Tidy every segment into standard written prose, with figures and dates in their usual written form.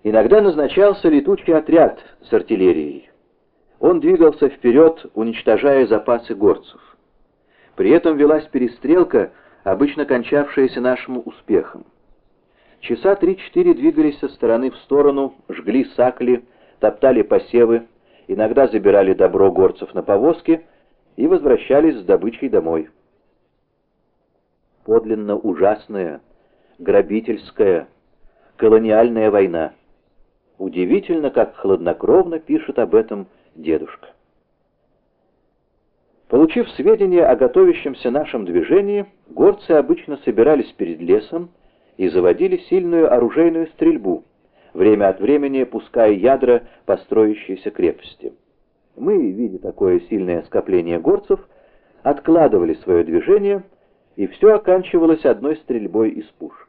Иногда назначался летучий отряд с артиллерией. Он двигался вперед, уничтожая запасы горцев. При этом велась перестрелка, обычно кончавшаяся нашим успехом. Часа 3-4 двигались со стороны в сторону, жгли сакли, топтали посевы, иногда забирали добро горцев на повозки и возвращались с добычей домой. Подлинно ужасная, грабительская, колониальная война. Удивительно, как хладнокровно пишет об этом дедушка. Получив сведения о готовящемся нашем движении, горцы обычно собирались перед лесом и заводили сильную оружейную стрельбу, время от времени пуская ядра по строящейся крепости. Мы, видя такое сильное скопление горцев, откладывали свое движение, и все оканчивалось одной стрельбой из пушек.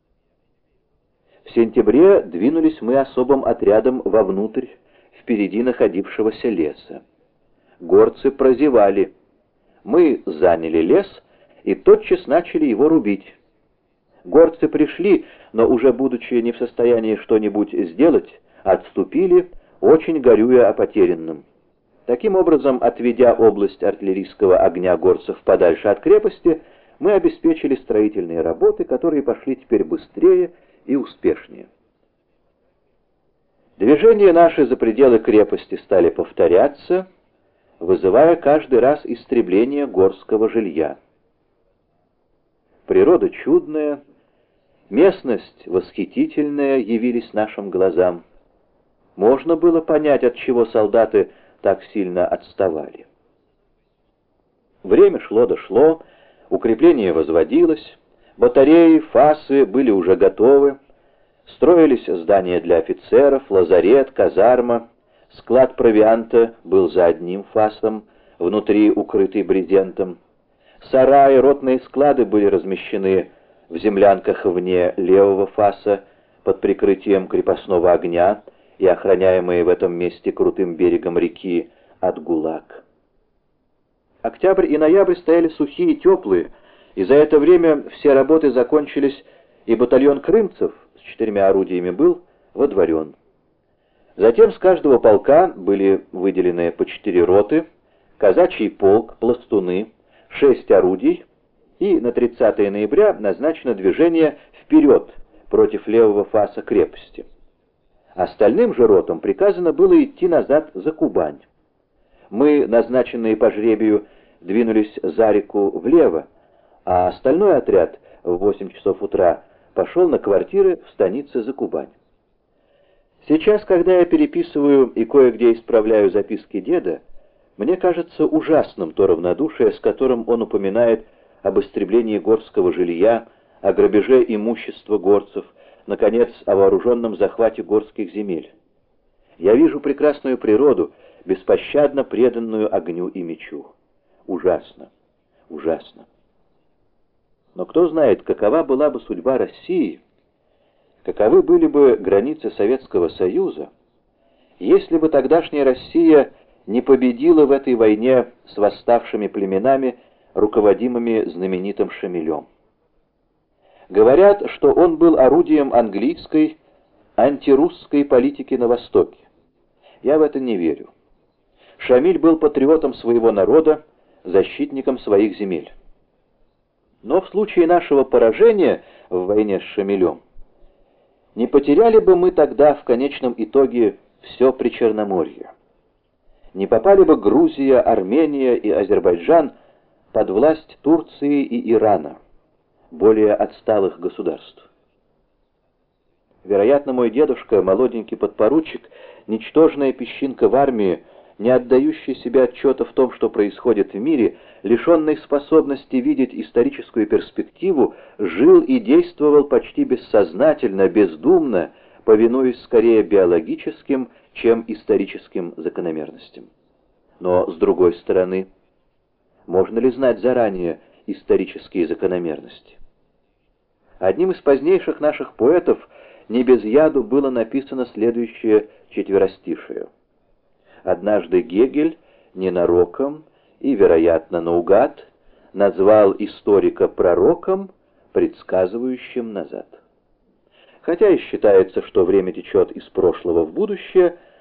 В сентябре двинулись мы особым отрядом вовнутрь, впереди находившегося леса. Горцы прозевали. Мы заняли лес и тотчас начали его рубить. Горцы пришли, но уже будучи не в состоянии что-нибудь сделать, отступили, очень горюя о потерянном. Таким образом, отведя область артиллерийского огня горцев подальше от крепости, мы обеспечили строительные работы, которые пошли теперь быстрее и успешнее. Движения наши за пределы крепости стали повторяться, вызывая каждый раз истребление горского жилья. Природа чудная, местность восхитительная явились нашим глазам. Можно было понять, от чего солдаты так сильно отставали. Время шло да шло, укрепление возводилось, батареи, фасы были уже готовы, строились здания для офицеров, лазарет, казарма, склад провианта был за одним фасом, внутри укрытый брезентом. Сараи, ротные склады были размещены в землянках вне левого фаса под прикрытием крепостного огня и охраняемые в этом месте крутым берегом реки от ГУЛАГ. Октябрь и ноябрь стояли сухие и теплые, и за это время все работы закончились, и батальон крымцев с 4 орудиями был водворен. Затем с каждого полка были выделены по 4 роты, казачий полк, пластуны, 6 орудий, и на 30 ноября назначено движение вперед против левого фаса крепости. Остальным же ротам приказано было идти назад за Кубань. Мы, назначенные по жребию, двинулись за реку влево, а остальной отряд в 8 часов утра пошел на квартиры в станице за Кубань. Сейчас, когда я переписываю и кое-где исправляю записки деда, мне кажется ужасным то равнодушие, с которым он упоминает об истреблении горского жилья, о грабеже имущества горцев, наконец, о вооруженном захвате горских земель. Я вижу прекрасную природу, беспощадно преданную огню и мечу. Ужасно, ужасно. Но кто знает, какова была бы судьба России, каковы были бы границы Советского Союза, если бы тогдашняя Россия не победила в этой войне с восставшими племенами, руководимыми знаменитым Шамилем. Говорят, что он был орудием английской, антирусской политики на Востоке. Я в это не верю. Шамиль был патриотом своего народа, защитником своих земель. Но в случае нашего поражения в войне с Шамилем, не потеряли бы мы тогда в конечном итоге все Причерноморье? Не попали бы Грузия, Армения и Азербайджан под власть Турции и Ирана, более отсталых государств? Вероятно, мой дедушка, молоденький подпоручик, ничтожная песчинка в армии, не отдающий себе отчета в том, что происходит в мире, лишенный способности видеть историческую перспективу, жил и действовал почти бессознательно, бездумно, повинуясь скорее биологическим, чем историческим закономерностям. Но, с другой стороны, можно ли знать заранее исторические закономерности? Одним из позднейших наших поэтов не без яду было написано следующее четверостишее. Однажды Гегель ненароком и, вероятно, наугад назвал историка пророком, предсказывающим назад. Хотя и считается, что время течет из прошлого в будущее,